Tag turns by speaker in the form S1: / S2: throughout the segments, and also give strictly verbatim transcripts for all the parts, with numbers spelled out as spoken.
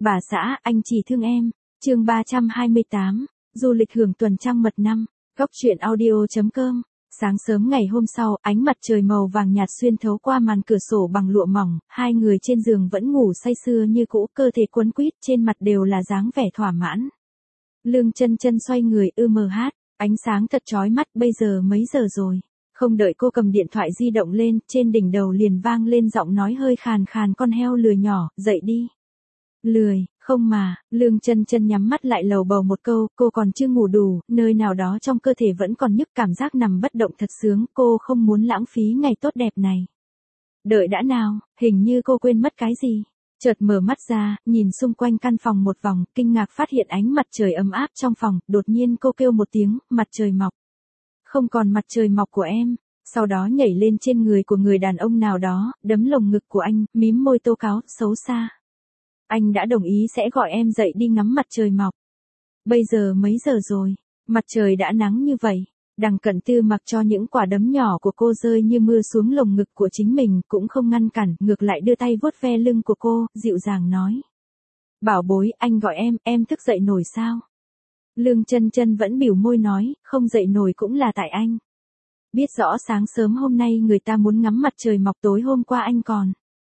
S1: Bà xã, anh chỉ thương em. Chương ba trăm hai mươi tám, du lịch hưởng tuần trăng mật năm. Góc truyện audio chấm com. Sáng sớm ngày hôm sau, ánh mặt trời màu vàng nhạt xuyên thấu qua màn cửa sổ bằng lụa mỏng, hai người trên giường vẫn ngủ say sưa như cũ, cơ thể quấn quýt, trên mặt đều là dáng vẻ thỏa mãn. Lương Chân Chân xoay người ư mờ hát, ánh sáng thật chói mắt, bây giờ mấy giờ rồi? Không đợi cô cầm điện thoại di động lên, trên đỉnh đầu liền vang lên giọng nói hơi khàn khàn, con heo lười nhỏ, dậy đi. Lười, không mà, Lương Chân Chân nhắm mắt lại lầu bầu một câu, cô còn chưa ngủ đủ, nơi nào đó trong cơ thể vẫn còn nhức, cảm giác nằm bất động thật sướng, cô không muốn lãng phí ngày tốt đẹp này. Đợi đã nào, hình như cô quên mất cái gì. Chợt mở mắt ra, nhìn xung quanh căn phòng một vòng, kinh ngạc phát hiện ánh mặt trời ấm áp trong phòng, đột nhiên cô kêu một tiếng, mặt trời mọc. Không còn mặt trời mọc của em. Sau đó nhảy lên trên người của người đàn ông nào đó, đấm lồng ngực của anh, mím môi tố cáo, xấu xa. Anh đã đồng ý sẽ gọi em dậy đi ngắm mặt trời mọc. Bây giờ mấy giờ rồi? Mặt trời đã nắng như vậy. Đằng Cận Tư mặc cho những quả đấm nhỏ của cô rơi như mưa xuống lồng ngực của chính mình, cũng không ngăn cản, ngược lại đưa tay vuốt ve lưng của cô, dịu dàng nói. Bảo bối, anh gọi em, em thức dậy nổi sao? Lương Chân Chân vẫn bĩu môi nói, không dậy nổi cũng là tại anh. Biết rõ sáng sớm hôm nay người ta muốn ngắm mặt trời mọc, tối hôm qua anh còn.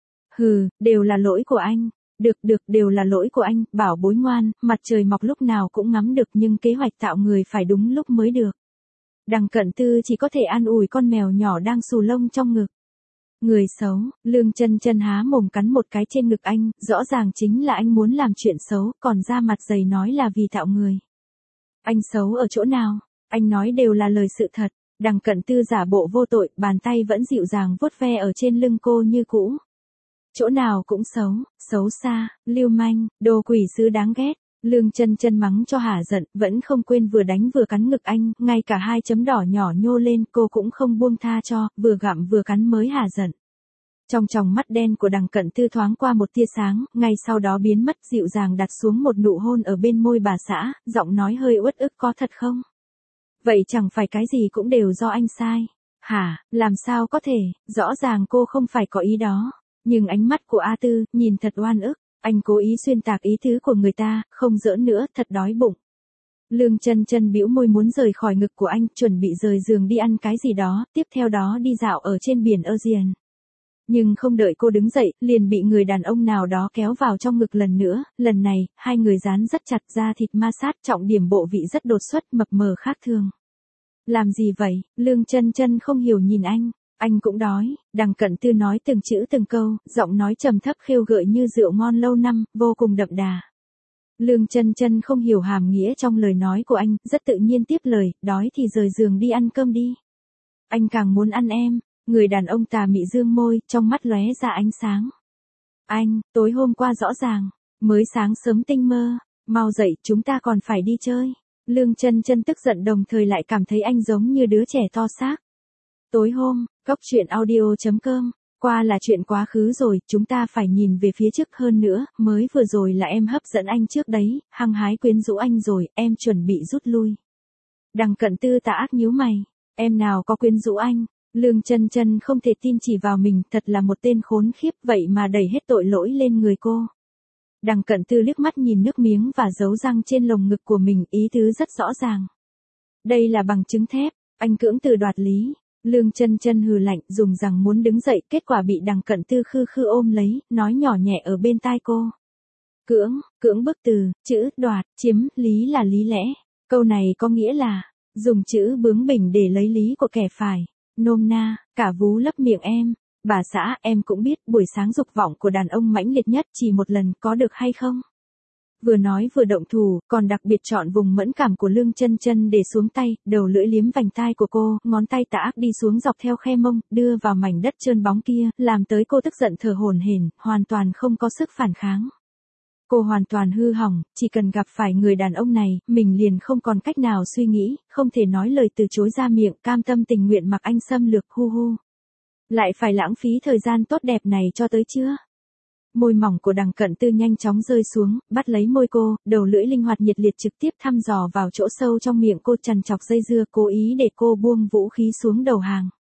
S1: Hừ, đều là lỗi của anh. Được được, đều là lỗi của anh, bảo bối ngoan, mặt trời mọc lúc nào cũng ngắm được, nhưng kế hoạch tạo người phải đúng lúc mới được. Đằng Cận Tư chỉ có thể an ủi con mèo nhỏ đang xù lông trong ngực. Người xấu, Lương Chân Chân há mồm cắn một cái trên ngực anh, rõ ràng chính là anh muốn làm chuyện xấu, còn ra mặt dày nói là vì tạo người. Anh xấu ở chỗ nào? Anh nói đều là lời sự thật. Đằng Cận Tư giả bộ vô tội, bàn tay vẫn dịu dàng vuốt ve ở trên lưng cô như cũ. Chỗ nào cũng xấu, xấu xa, lưu manh, đồ quỷ sứ đáng ghét. Lương Chân Chân mắng cho hả giận, vẫn không quên vừa đánh vừa cắn ngực anh, ngay cả hai chấm đỏ nhỏ nhô lên cô cũng không buông tha cho, vừa gặm vừa cắn mới hả giận. Trong tròng mắt đen của Đằng Cận Tư thoáng qua một tia sáng, ngay sau đó biến mất, dịu dàng đặt xuống một nụ hôn ở bên môi bà xã, giọng nói hơi uất ức, có thật không? Vậy chẳng phải cái gì cũng đều do anh sai. Hả, làm sao có thể, rõ ràng cô không phải có ý đó. Nhưng ánh mắt của A Tư, nhìn thật oan ức, anh cố ý xuyên tạc ý tứ của người ta, không giỡn nữa, thật đói bụng. Lương Chân Chân bĩu môi muốn rời khỏi ngực của anh, chuẩn bị rời giường đi ăn cái gì đó, tiếp theo đó đi dạo ở trên biển Ocean. Nhưng không đợi cô đứng dậy, liền bị người đàn ông nào đó kéo vào trong ngực lần nữa, lần này, hai người dán rất chặt, da thịt ma sát, trọng điểm bộ vị rất đột xuất, mập mờ khác thường. Làm gì vậy? Lương Chân Chân không hiểu nhìn anh. Anh cũng đói. Đằng Cận Tư nói từng chữ từng câu, giọng nói trầm thấp khêu gợi như rượu ngon lâu năm, vô cùng đậm đà. Lương Chân Chân không hiểu hàm nghĩa trong lời nói của anh, rất tự nhiên tiếp lời, đói thì rời giường đi ăn cơm đi. Anh càng muốn ăn em. Người đàn ông tà mị dương môi, trong mắt lóe ra ánh sáng. Anh, tối hôm qua rõ ràng, mới sáng sớm tinh mơ, mau dậy, chúng ta còn phải đi chơi. Lương Chân Chân tức giận đồng thời lại cảm thấy anh giống như đứa trẻ to xác. Tối hôm, góc truyện audio chấm com, qua là chuyện quá khứ rồi, chúng ta phải nhìn về phía trước hơn nữa, mới vừa rồi là em hấp dẫn anh trước đấy, hăng hái quyến rũ anh rồi, em chuẩn bị rút lui. Đằng Cận Tư tà ác nhíu mày, em nào có quyến rũ anh? Lương Chân Chân không thể tin chỉ vào mình, thật là một tên khốn khiếp, vậy mà đẩy hết tội lỗi lên người cô. Đằng Cận Tư liếc mắt nhìn nước miếng và dấu răng trên lồng ngực của mình, ý tứ rất rõ ràng. Đây là bằng chứng thép, anh cưỡng từ đoạt lý. Lương Chân Chân hừ lạnh, dùng rằng muốn đứng dậy, kết quả bị Đằng Cận Tư khư khư ôm lấy, nói nhỏ nhẹ ở bên tai cô. Cưỡng, cưỡng bức từ, chữ, đoạt, chiếm, lý là lý lẽ. Câu này có nghĩa là, dùng chữ bướng bỉnh để lấy lý của kẻ phải. Nôm na, cả vú lấp miệng em. Bà xã, em cũng biết, buổi sáng dục vọng của đàn ông mãnh liệt nhất, chỉ một lần, có được hay không? Vừa nói vừa động thủ, còn đặc biệt chọn vùng mẫn cảm của Lương Chân Chân để xuống tay, đầu lưỡi liếm vành tai của cô, ngón tay tà ác đi xuống dọc theo khe mông, đưa vào mảnh đất trơn bóng kia, làm tới cô tức giận thở hổn hển, hoàn toàn không có sức phản kháng. Cô hoàn toàn hư hỏng, chỉ cần gặp phải người đàn ông này, mình liền không còn cách nào suy nghĩ, không thể nói lời từ chối ra miệng, cam tâm tình nguyện mặc anh xâm lược, hu hu. Lại phải lãng phí thời gian tốt đẹp này cho tới chưa? Môi mỏng của Đằng Cận Tư nhanh chóng rơi xuống, bắt lấy môi cô, đầu lưỡi linh hoạt nhiệt liệt trực tiếp thăm dò vào chỗ sâu trong miệng cô, chằn chọc dây dưa, cố ý để cô buông vũ khí xuống đầu hàng.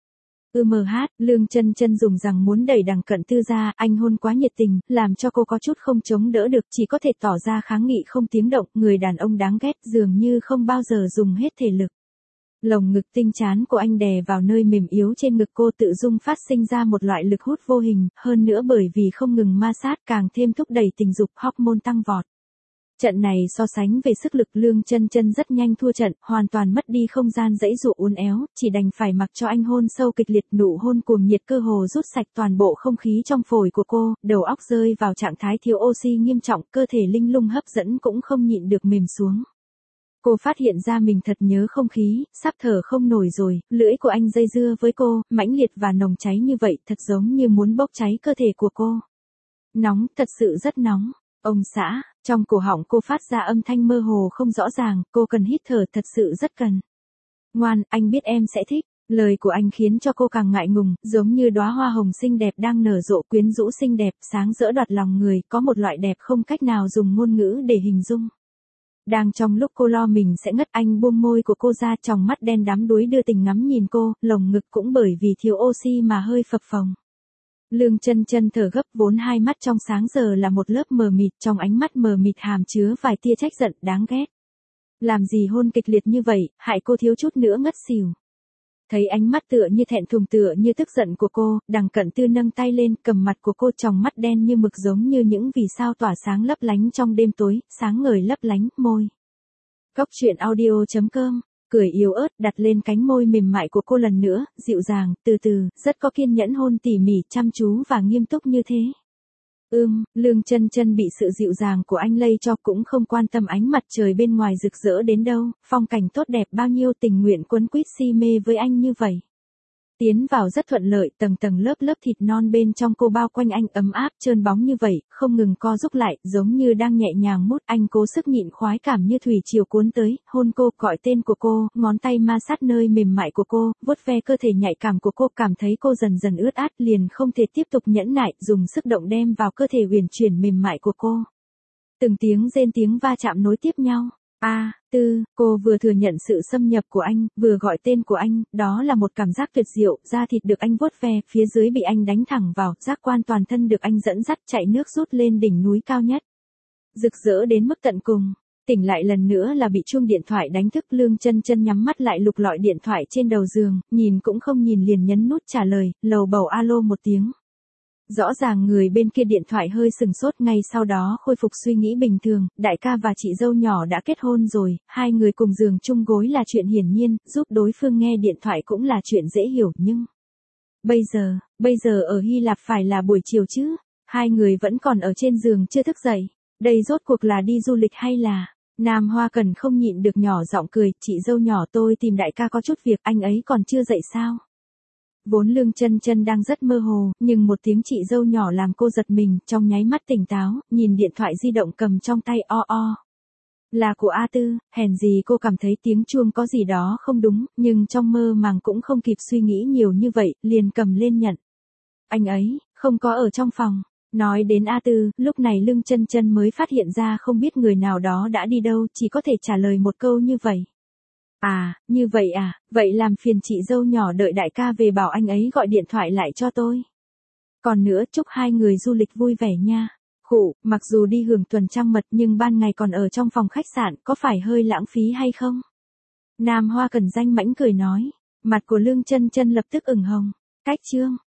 S1: Ừ mờ hát, Lương Chân Chân dùng rằng muốn đẩy Đằng Cận Tư ra, anh hôn quá nhiệt tình, làm cho cô có chút không chống đỡ được, chỉ có thể tỏ ra kháng nghị không tiếng động, người đàn ông đáng ghét dường như không bao giờ dùng hết thể lực. Lồng ngực tinh chán của anh đè vào nơi mềm yếu trên ngực cô, tự dung phát sinh ra một loại lực hút vô hình, hơn nữa bởi vì không ngừng ma sát càng thêm thúc đẩy tình dục, hormone tăng vọt. Trận này so sánh về sức lực, Lương Chân Chân rất nhanh thua trận, hoàn toàn mất đi không gian giãy giụa uốn éo, chỉ đành phải mặc cho anh hôn sâu kịch liệt, nụ hôn cuồng nhiệt cơ hồ rút sạch toàn bộ không khí trong phổi của cô, đầu óc rơi vào trạng thái thiếu oxy nghiêm trọng, cơ thể linh lung hấp dẫn cũng không nhịn được mềm xuống. Cô phát hiện ra mình thật nhớ không khí, sắp thở không nổi rồi, lưỡi của anh dây dưa với cô, mãnh liệt và nồng cháy như vậy, thật giống như muốn bốc cháy cơ thể của cô. Nóng, thật sự rất nóng. Ông xã, trong cổ họng cô phát ra âm thanh mơ hồ không rõ ràng, cô cần hít thở, thật sự rất cần. Ngoan, anh biết em sẽ thích. Lời của anh khiến cho cô càng ngại ngùng, giống như đóa hoa hồng xinh đẹp đang nở rộ, quyến rũ xinh đẹp, sáng rỡ đoạt lòng người, có một loại đẹp không cách nào dùng ngôn ngữ để hình dung. Đang trong lúc cô lo mình sẽ ngất, anh buông môi của cô ra, tròng mắt đen đắm đuối đưa tình ngắm nhìn cô, lồng ngực cũng bởi vì thiếu oxy mà hơi phập phồng. Lương Chân Chân thở gấp, vốn hai mắt trong sáng giờ là một lớp mờ mịt, trong ánh mắt mờ mịt hàm chứa vài tia trách giận, đáng ghét. Làm gì hôn kịch liệt như vậy, hại cô thiếu chút nữa ngất xỉu. Thấy ánh mắt tựa như thẹn thùng tựa như tức giận của cô, Đằng Cận Tư nâng tay lên, cầm mặt của cô, tròng mắt đen như mực giống như những vì sao tỏa sáng lấp lánh trong đêm tối, sáng ngời lấp lánh, môi. Cốc truyện audio chấm com, cười yếu ớt đặt lên cánh môi mềm mại của cô lần nữa, dịu dàng, từ từ, rất có kiên nhẫn hôn tỉ mỉ, chăm chú và nghiêm túc như thế. Ưm, Lương Chân Chân bị sự dịu dàng của anh lây cho, cũng không quan tâm ánh mặt trời bên ngoài rực rỡ đến đâu, phong cảnh tốt đẹp bao nhiêu, tình nguyện quấn quýt si mê với anh như vậy. Tiến vào rất thuận lợi, tầng tầng lớp lớp thịt non bên trong cô bao quanh anh ấm áp trơn bóng như vậy, không ngừng co rúm lại, giống như đang nhẹ nhàng mút, anh cố sức nhịn khoái cảm như thủy triều cuốn tới, hôn cô, gọi tên của cô, ngón tay ma sát nơi mềm mại của cô, vuốt ve cơ thể nhạy cảm của cô, cảm thấy cô dần dần ướt át, liền không thể tiếp tục nhẫn nại, dùng sức động đem vào cơ thể uyển chuyển mềm mại của cô. Từng tiếng rên tiếng va chạm nối tiếp nhau. A, à, Tư, cô vừa thừa nhận sự xâm nhập của anh, vừa gọi tên của anh, đó là một cảm giác tuyệt diệu, da thịt được anh vuốt ve, phía dưới bị anh đánh thẳng vào, giác quan toàn thân được anh dẫn dắt, chạy nước rút lên đỉnh núi cao nhất. Rực rỡ đến mức tận cùng. Tỉnh lại lần nữa là bị chuông điện thoại đánh thức, Lương Chân Chân nhắm mắt lại lục lọi điện thoại trên đầu giường, nhìn cũng không nhìn liền nhấn nút trả lời, lầu bầu alo một tiếng. Rõ ràng người bên kia điện thoại hơi sừng sốt, ngay sau đó khôi phục suy nghĩ bình thường, đại ca và chị dâu nhỏ đã kết hôn rồi, hai người cùng giường chung gối là chuyện hiển nhiên, giúp đối phương nghe điện thoại cũng là chuyện dễ hiểu, nhưng... Bây giờ, bây giờ ở Hy Lạp phải là buổi chiều chứ, hai người vẫn còn ở trên giường chưa thức dậy, đây rốt cuộc là đi du lịch hay là... Nam Hoa Cần không nhịn được nhỏ giọng cười, chị dâu nhỏ tôi tìm đại ca có chút việc, anh ấy còn chưa dậy sao? Vốn Lương Chân Chân đang rất mơ hồ, nhưng một tiếng chị dâu nhỏ làm cô giật mình, trong nháy mắt tỉnh táo, nhìn điện thoại di động cầm trong tay, o o. Là của A Tư, hèn gì cô cảm thấy tiếng chuông có gì đó không đúng, nhưng trong mơ màng cũng không kịp suy nghĩ nhiều như vậy, liền cầm lên nhận. Anh ấy, không có ở trong phòng. Nói đến A Tư, lúc này Lương Chân Chân mới phát hiện ra không biết người nào đó đã đi đâu, chỉ có thể trả lời một câu như vậy. À, như vậy à, vậy làm phiền chị dâu nhỏ đợi đại ca về bảo anh ấy gọi điện thoại lại cho tôi. Còn nữa, chúc hai người du lịch vui vẻ nha. Khụ, mặc dù đi hưởng tuần trăng mật nhưng ban ngày còn ở trong phòng khách sạn, có phải hơi lãng phí hay không? Nam Hoa Cần danh mãnh cười nói, mặt của Lương Chân Chân lập tức ửng hồng. Cách chương